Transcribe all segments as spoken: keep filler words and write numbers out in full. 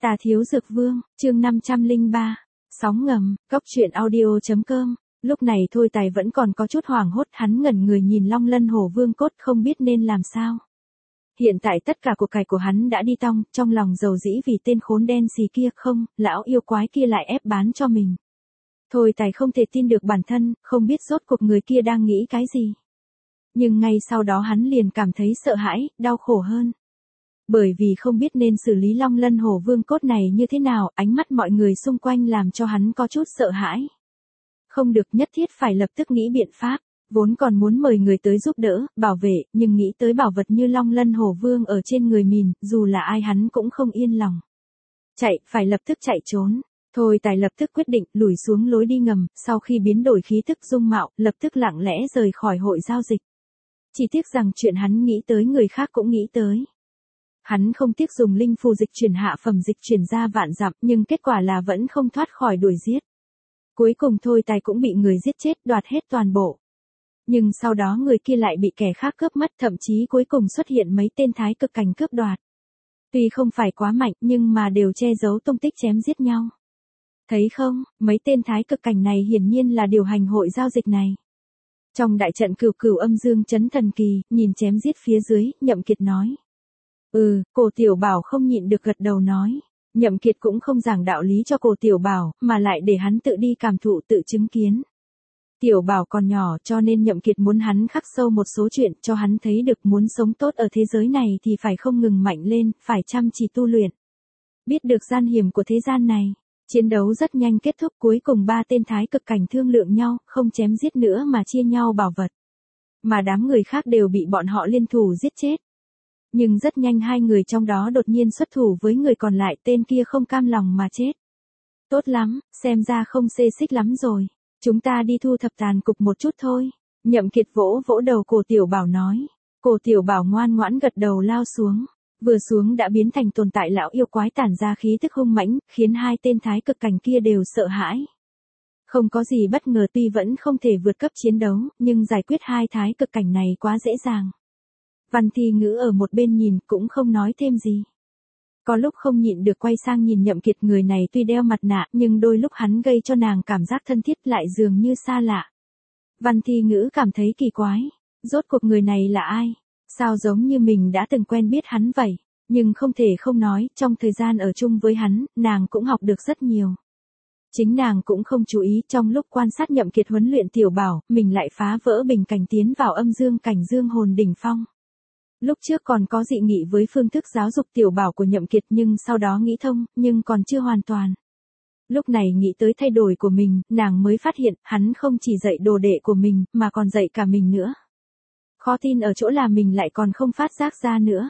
Tà Thiếu Dược Vương, chương năm trăm lẻ ba, sóng ngầm, cốc truyện audio chấm com. Lúc này Thôi Tài vẫn còn có chút hoảng hốt, hắn ngẩn người nhìn Long Lân Hổ Vương cốt không biết nên làm sao. Hiện tại tất cả cuộc cải của hắn đã đi tong, trong lòng dầu dĩ vì tên khốn đen xì kia, không, lão yêu quái kia lại ép bán cho mình. Thôi Tài không thể tin được bản thân, không biết rốt cuộc người kia đang nghĩ cái gì. Nhưng ngay sau đó hắn liền cảm thấy sợ hãi, đau khổ hơn. Bởi vì không biết nên xử lý Long Lân Hổ Vương cốt này như thế nào, ánh mắt mọi người xung quanh làm cho hắn có chút sợ hãi. Không được, nhất thiết phải lập tức nghĩ biện pháp, vốn còn muốn mời người tới giúp đỡ, bảo vệ, nhưng nghĩ tới bảo vật như Long Lân Hổ Vương ở trên người mình, dù là ai hắn cũng không yên lòng. Chạy, phải lập tức chạy trốn. Thôi Tài lập tức quyết định, lùi xuống lối đi ngầm, sau khi biến đổi khí tức dung mạo, lập tức lặng lẽ rời khỏi hội giao dịch. Chỉ tiếc rằng chuyện hắn nghĩ tới người khác cũng nghĩ tới. Hắn không tiếc dùng linh phù dịch chuyển hạ phẩm dịch chuyển ra vạn dặm, nhưng kết quả là vẫn không thoát khỏi đuổi giết. Cuối cùng Thôi Tài cũng bị người giết chết, đoạt hết toàn bộ. Nhưng sau đó người kia lại bị kẻ khác cướp mất, thậm chí cuối cùng xuất hiện mấy tên thái cực cảnh cướp đoạt. Tuy không phải quá mạnh, nhưng mà đều che giấu tung tích chém giết nhau. Thấy không, mấy tên thái cực cảnh này hiển nhiên là điều hành hội giao dịch này. Trong đại trận cửu cửu âm dương chấn thần kỳ, nhìn chém giết phía dưới, Nhậm Kiệt nói. Ừ, Cổ Tiểu Bảo không nhịn được gật đầu nói. Nhậm Kiệt cũng không giảng đạo lý cho Cổ Tiểu Bảo, mà lại để hắn tự đi cảm thụ tự chứng kiến. Tiểu Bảo còn nhỏ cho nên Nhậm Kiệt muốn hắn khắc sâu một số chuyện cho hắn thấy được muốn sống tốt ở thế giới này thì phải không ngừng mạnh lên, phải chăm chỉ tu luyện. Biết được gian hiểm của thế gian này. Chiến đấu rất nhanh kết thúc, cuối cùng ba tên thái cực cảnh thương lượng nhau, không chém giết nữa mà chia nhau bảo vật. Mà đám người khác đều bị bọn họ liên thủ giết chết. Nhưng rất nhanh hai người trong đó đột nhiên xuất thủ với người còn lại, tên kia không cam lòng mà chết. Tốt lắm, xem ra không xê xích lắm rồi. Chúng ta đi thu thập tàn cục một chút thôi. Nhậm Kiệt vỗ vỗ đầu Cổ Tiểu Bảo nói. Cổ Tiểu Bảo ngoan ngoãn gật đầu lao xuống. Vừa xuống đã biến thành tồn tại lão yêu quái tản ra khí tức hung mãnh, khiến hai tên thái cực cảnh kia đều sợ hãi. Không có gì bất ngờ, tuy vẫn không thể vượt cấp chiến đấu, nhưng giải quyết hai thái cực cảnh này quá dễ dàng. Văn Thi Ngữ ở một bên nhìn cũng không nói thêm gì. Có lúc không nhịn được quay sang nhìn Nhậm Kiệt, người này tuy đeo mặt nạ nhưng đôi lúc hắn gây cho nàng cảm giác thân thiết lại dường như xa lạ. Văn Thi Ngữ cảm thấy kỳ quái, rốt cuộc người này là ai? Sao giống như mình đã từng quen biết hắn vậy, nhưng không thể không nói, trong thời gian ở chung với hắn, nàng cũng học được rất nhiều. Chính nàng cũng không chú ý, trong lúc quan sát Nhậm Kiệt huấn luyện Tiểu Bảo, mình lại phá vỡ bình cảnh tiến vào âm dương cảnh dương hồn đỉnh phong. Lúc trước còn có dị nghị với phương thức giáo dục Tiểu Bảo của Nhậm Kiệt nhưng sau đó nghĩ thông, nhưng còn chưa hoàn toàn. Lúc này nghĩ tới thay đổi của mình, nàng mới phát hiện, hắn không chỉ dạy đồ đệ của mình, mà còn dạy cả mình nữa. Khó tin ở chỗ là mình lại còn không phát giác ra nữa.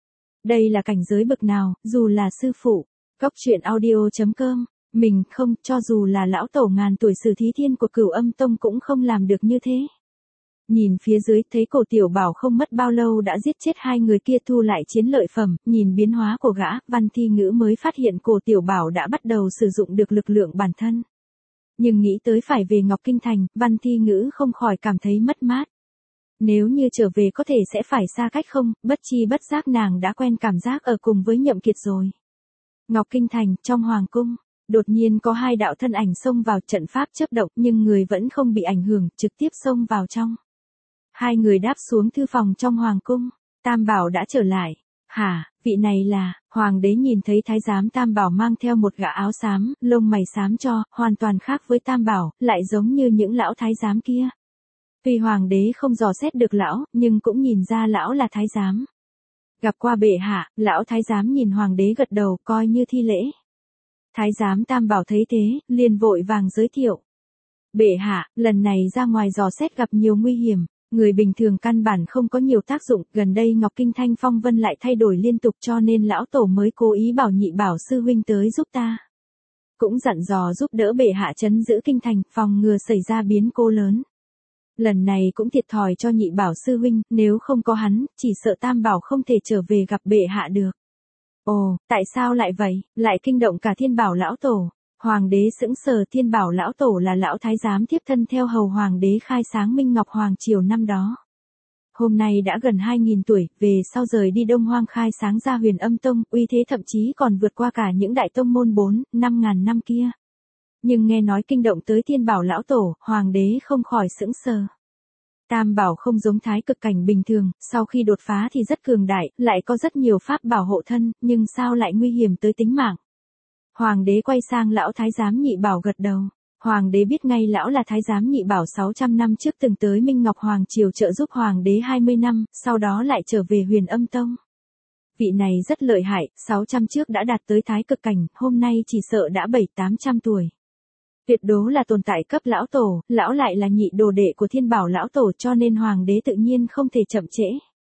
Đây là cảnh giới bậc nào, dù là sư phụ. Cốc truyện audio chấm com. Mình không, cho dù là lão tổ ngàn tuổi Sử Thí Thiên của Cửu Âm Tông cũng không làm được như thế. Nhìn phía dưới thấy Cổ Tiểu Bảo không mất bao lâu đã giết chết hai người kia, thu lại chiến lợi phẩm, nhìn biến hóa của gã, Văn Thi Ngữ mới phát hiện Cổ Tiểu Bảo đã bắt đầu sử dụng được lực lượng bản thân. Nhưng nghĩ tới phải về Ngọc Kinh Thành, Văn Thi Ngữ không khỏi cảm thấy mất mát. Nếu như trở về có thể sẽ phải xa cách không, bất chi bất giác nàng đã quen cảm giác ở cùng với Nhậm Kiệt rồi. Ngọc Kinh Thành, trong hoàng cung, đột nhiên có hai đạo thân ảnh xông vào, trận pháp chớp động nhưng người vẫn không bị ảnh hưởng, trực tiếp xông vào trong. Hai người đáp xuống thư phòng trong hoàng cung, Tam Bảo đã trở lại. Hả, vị này là, hoàng đế nhìn thấy thái giám Tam Bảo mang theo một gã áo xám, lông mày xám cho, hoàn toàn khác với Tam Bảo, lại giống như những lão thái giám kia. Tuy hoàng đế không dò xét được lão, nhưng cũng nhìn ra lão là thái giám. Gặp qua bệ hạ, lão thái giám nhìn hoàng đế gật đầu, coi như thi lễ. Thái giám Tam Bảo thấy thế, liền vội vàng giới thiệu. Bệ hạ, lần này ra ngoài dò xét gặp nhiều nguy hiểm, người bình thường căn bản không có nhiều tác dụng, gần đây Ngọc Kinh Thanh phong vân lại thay đổi liên tục cho nên lão tổ mới cố ý bảo Nhị Bảo sư huynh tới giúp ta. Cũng dặn dò giúp đỡ bệ hạ trấn giữ kinh thành, phòng ngừa xảy ra biến cố lớn. Lần này cũng thiệt thòi cho Nhị Bảo sư huynh, nếu không có hắn, chỉ sợ Tam Bảo không thể trở về gặp bệ hạ được. Ồ, tại sao lại vậy, lại kinh động cả Thiên Bảo lão tổ? Hoàng đế sững sờ, Thiên Bảo lão tổ là lão thái giám tiếp thân theo hầu hoàng đế khai sáng Minh Ngọc Hoàng triều năm đó. Hôm nay đã gần hai nghìn tuổi, về sau rời đi Đông Hoang khai sáng ra Huyền Âm Tông, uy thế thậm chí còn vượt qua cả những đại tông môn bốn, năm ngàn năm kia. Nhưng nghe nói kinh động tới Thiên Bảo lão tổ, hoàng đế không khỏi sững sờ. Tam bảo không giống thái cực cảnh bình thường, sau khi đột phá thì rất cường đại, lại có rất nhiều pháp bảo hộ thân, nhưng sao lại nguy hiểm tới tính mạng. Hoàng đế quay sang lão thái giám Nhị Bảo gật đầu. Hoàng đế biết ngay lão là thái giám Nhị Bảo sáu trăm năm trước từng tới Minh Ngọc Hoàng Triều trợ giúp hoàng đế hai mươi năm, sau đó lại trở về Huyền Âm Tông. Vị này rất lợi hại, sáu trăm trước đã đạt tới thái cực cảnh, hôm nay chỉ sợ đã bảy tám trăm tuổi. Tuyệt đối là tồn tại cấp lão tổ, lão lại là nhị đồ đệ của Thiên Bảo lão tổ cho nên hoàng đế tự nhiên không thể chậm trễ.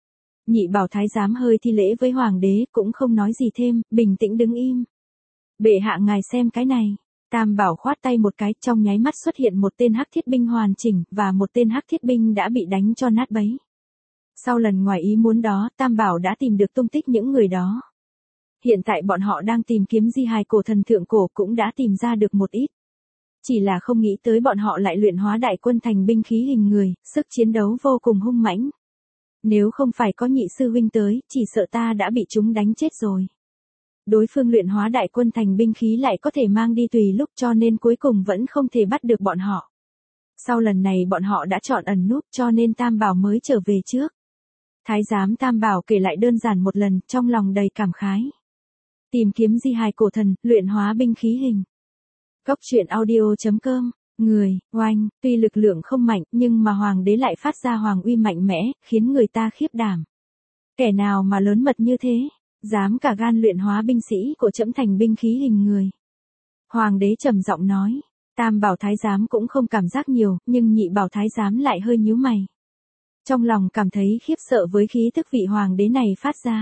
Nhị Bảo thái giám hơi thi lễ với hoàng đế cũng không nói gì thêm, bình tĩnh đứng im. Bệ hạ ngài xem cái này. Tam Bảo khoát tay một cái, trong nháy mắt xuất hiện một tên hắc thiết binh hoàn chỉnh, và một tên hắc thiết binh đã bị đánh cho nát bấy. Sau lần ngoài ý muốn đó, Tam Bảo đã tìm được tung tích những người đó. Hiện tại bọn họ đang tìm kiếm di hài cổ thần thượng cổ cũng đã tìm ra được một ít. Chỉ là không nghĩ tới bọn họ lại luyện hóa đại quân thành binh khí hình người, sức chiến đấu vô cùng hung mãnh. Nếu không phải có nhị sư huynh tới, chỉ sợ ta đã bị chúng đánh chết rồi. Đối phương luyện hóa đại quân thành binh khí lại có thể mang đi tùy lúc cho nên cuối cùng vẫn không thể bắt được bọn họ. Sau lần này bọn họ đã chọn ẩn núp cho nên Tam Bảo mới trở về trước. Thái giám Tam Bảo kể lại đơn giản một lần, trong lòng đầy cảm khái. Tìm kiếm di hài cổ thần, luyện hóa binh khí hình. Cốc truyện audio chấm com, người, oanh, tuy lực lượng không mạnh nhưng mà hoàng đế lại phát ra hoàng uy mạnh mẽ, khiến người ta khiếp đảm. Kẻ nào mà lớn mật như thế? Dám cả gan luyện hóa binh sĩ của trẫm thành binh khí hình người. Hoàng đế trầm giọng nói, Tam Bảo thái giám cũng không cảm giác nhiều, nhưng Nhị Bảo thái giám lại hơi nhíu mày. Trong lòng cảm thấy khiếp sợ với khí thức vị hoàng đế này phát ra.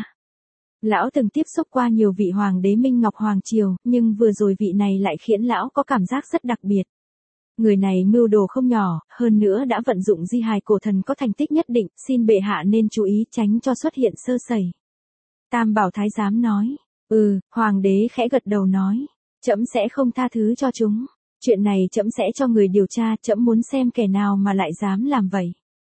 Lão từng tiếp xúc qua nhiều vị hoàng đế Minh Ngọc Hoàng Triều, nhưng vừa rồi vị này lại khiến lão có cảm giác rất đặc biệt. Người này mưu đồ không nhỏ, hơn nữa đã vận dụng di hài cổ thần có thành tích nhất định, xin bệ hạ nên chú ý tránh cho xuất hiện sơ sẩy. Tam Bảo thái giám nói, ừ, hoàng đế khẽ gật đầu nói, trẫm sẽ không tha thứ cho chúng. Chuyện này trẫm sẽ cho người điều tra, trẫm muốn xem kẻ nào mà lại dám làm vậy.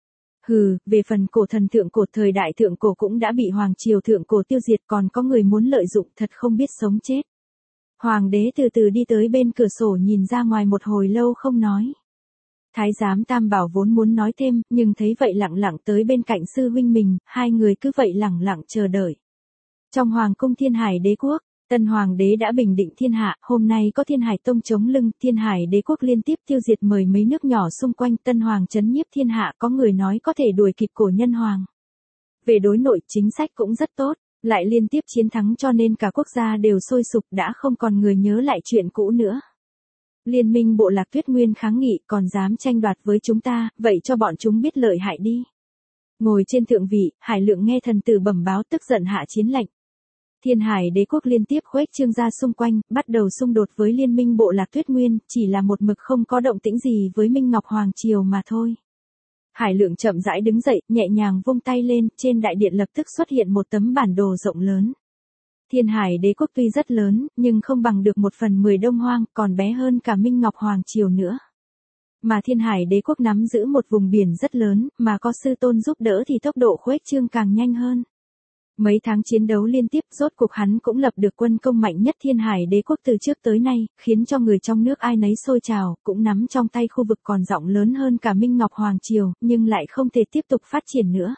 Hừ, về phần cổ thần thượng cổ thời đại thượng cổ cũng đã bị hoàng triều thượng cổ tiêu diệt, còn có người muốn lợi dụng, thật không biết sống chết. Hoàng đế từ từ đi tới bên cửa sổ nhìn ra ngoài một hồi lâu không nói. Thái giám Tam Bảo vốn muốn nói thêm, nhưng thấy vậy lặng lặng tới bên cạnh sư huynh mình, hai người cứ vậy lặng lặng chờ đợi. Trong hoàng cung Thiên Hải Đế quốc, Tân Hoàng đế đã bình định thiên hạ, hôm nay có Thiên Hải Tông chống lưng, Thiên Hải Đế quốc liên tiếp tiêu diệt mười mấy nước nhỏ xung quanh, Tân Hoàng trấn nhiếp thiên hạ, có người nói có thể đuổi kịp cổ nhân hoàng. Về đối nội chính sách cũng rất tốt, lại liên tiếp chiến thắng cho nên cả quốc gia đều sôi sục, đã không còn người nhớ lại chuyện cũ nữa. Liên minh bộ lạc Tuyết Nguyên kháng nghị, còn dám tranh đoạt với chúng ta, vậy cho bọn chúng biết lợi hại đi. Ngồi trên thượng vị, Hải Lượng nghe thần tử bẩm báo tức giận hạ chiến lệnh. Thiên Hải Đế quốc liên tiếp khuếch trương ra xung quanh, bắt đầu xung đột với liên minh bộ lạc Tuyết Nguyên, chỉ là một mực không có động tĩnh gì với Minh Ngọc Hoàng Triều mà thôi. Hải Lượng chậm rãi đứng dậy, nhẹ nhàng vung tay lên, trên đại điện lập tức xuất hiện một tấm bản đồ rộng lớn. Thiên Hải Đế quốc tuy rất lớn, nhưng không bằng được một phần mười Đông Hoang, còn bé hơn cả Minh Ngọc Hoàng Triều nữa. Mà Thiên Hải Đế quốc nắm giữ một vùng biển rất lớn, mà có sư tôn giúp đỡ thì tốc độ khuếch trương càng nhanh hơn. Mấy tháng chiến đấu liên tiếp, rốt cuộc hắn cũng lập được quân công mạnh nhất Thiên Hải Đế quốc từ trước tới nay, khiến cho người trong nước ai nấy sôi trào, cũng nắm trong tay khu vực còn rộng lớn hơn cả Minh Ngọc Hoàng Triều, nhưng lại không thể tiếp tục phát triển nữa.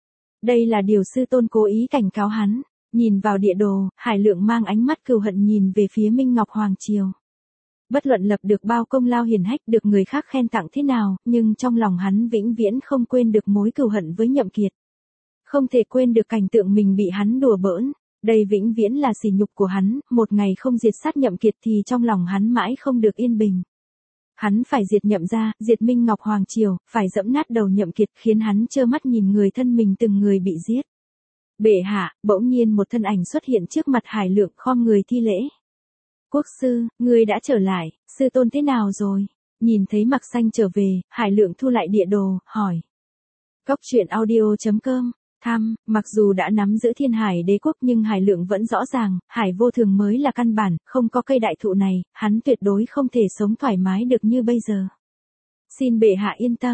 Đây là điều sư tôn cố ý cảnh cáo hắn. Nhìn vào địa đồ, Hải Lượng mang ánh mắt cừu hận nhìn về phía Minh Ngọc Hoàng Triều. Bất luận lập được bao công lao hiển hách, được người khác khen tặng thế nào, nhưng trong lòng hắn vĩnh viễn không quên được mối cừu hận với Nhậm Kiệt. Không thể quên được cảnh tượng mình bị hắn đùa bỡn, đây vĩnh viễn là sỉ nhục của hắn, một ngày không diệt sát Nhậm Kiệt thì trong lòng hắn mãi không được yên bình. Hắn phải diệt Nhậm gia, diệt Minh Ngọc Hoàng Triều, phải dẫm nát đầu Nhậm Kiệt, khiến hắn trơ mắt nhìn người thân mình từng người bị giết. Bệ hạ, bỗng nhiên một thân ảnh xuất hiện trước mặt Hải Lượng, khom người thi lễ. Quốc sư, ngươi đã trở lại, sư tôn thế nào rồi? Nhìn thấy Mặc Xanh trở về, Hải Lượng thu lại địa đồ, hỏi. Cốc truyện audio chấm com, thăm, mặc dù đã nắm giữ Thiên Hải Đế quốc nhưng Hải Lượng vẫn rõ ràng, Hải vô thường mới là căn bản, không có cây đại thụ này, hắn tuyệt đối không thể sống thoải mái được như bây giờ. Xin bệ hạ yên tâm.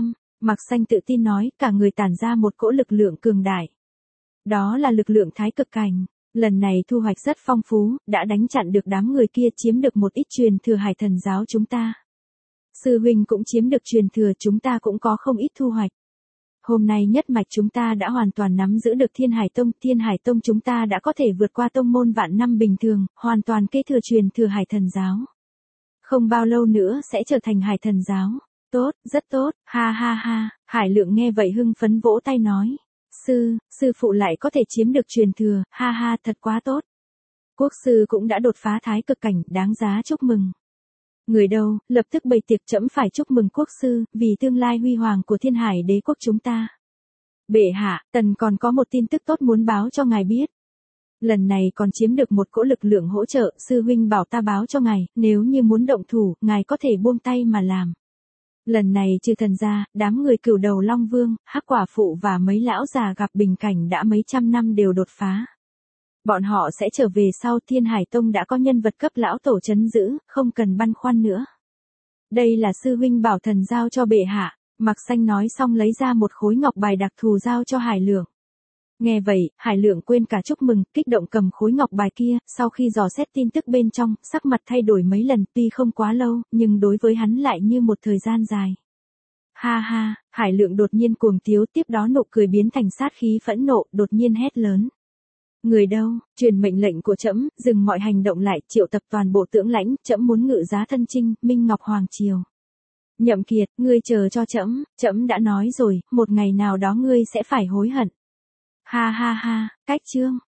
Mạc Xanh tự tin nói, cả người tản ra một cỗ lực lượng cường đại. Đó là lực lượng thái cực cảnh. Lần này thu hoạch rất phong phú, đã đánh chặn được đám người kia, chiếm được một ít truyền thừa Hải Thần giáo chúng ta. Sư huynh cũng chiếm được truyền thừa, chúng ta cũng có không ít thu hoạch. Hôm nay nhất mạch chúng ta đã hoàn toàn nắm giữ được Thiên Hải Tông, Thiên Hải Tông chúng ta đã có thể vượt qua tông môn vạn năm bình thường, hoàn toàn kế thừa truyền thừa Hải Thần giáo. Không bao lâu nữa sẽ trở thành Hải Thần giáo. Tốt, rất tốt, ha ha ha, Hải Lượng nghe vậy hưng phấn vỗ tay nói. Sư, sư phụ lại có thể chiếm được truyền thừa, ha ha thật quá tốt. Quốc sư cũng đã đột phá thái cực cảnh, đáng giá chúc mừng. Người đâu, lập tức bày tiệc, trẫm phải chúc mừng quốc sư, vì tương lai huy hoàng của Thiên Hải đế quốc chúng ta. Bệ hạ, tần còn có một tin tức tốt muốn báo cho ngài biết. Lần này còn chiếm được một cỗ lực lượng hỗ trợ, sư huynh bảo ta báo cho ngài, nếu như muốn động thủ, ngài có thể buông tay mà làm. Lần này trừ thần ra, đám người Cửu Đầu Long Vương, Hắc Quả Phụ và mấy lão già gặp bình cảnh đã mấy trăm năm đều đột phá. Bọn họ sẽ trở về sau, Thiên Hải Tông đã có nhân vật cấp lão tổ trấn giữ, không cần băn khoăn nữa. Đây là sư huynh bảo thần giao cho bệ hạ, Mạc Xanh nói xong lấy ra một khối ngọc bài đặc thù giao cho Hải Lượng. Nghe vậy, Hải Lượng quên cả chúc mừng, kích động cầm khối ngọc bài kia, sau khi dò xét tin tức bên trong, sắc mặt thay đổi mấy lần, tuy không quá lâu, nhưng đối với hắn lại như một thời gian dài. Ha ha, Hải Lượng đột nhiên cuồng tiếu, tiếp đó nụ cười biến thành sát khí phẫn nộ, đột nhiên hét lớn. Người đâu, truyền mệnh lệnh của trẫm, dừng mọi hành động lại, triệu tập toàn bộ tướng lãnh, trẫm muốn ngự giá thân chinh, Minh Ngọc Hoàng Triều. Nhậm Kiệt, ngươi chờ cho trẫm, trẫm đã nói rồi, một ngày nào đó ngươi sẽ phải hối hận. Ha ha ha, cách chương.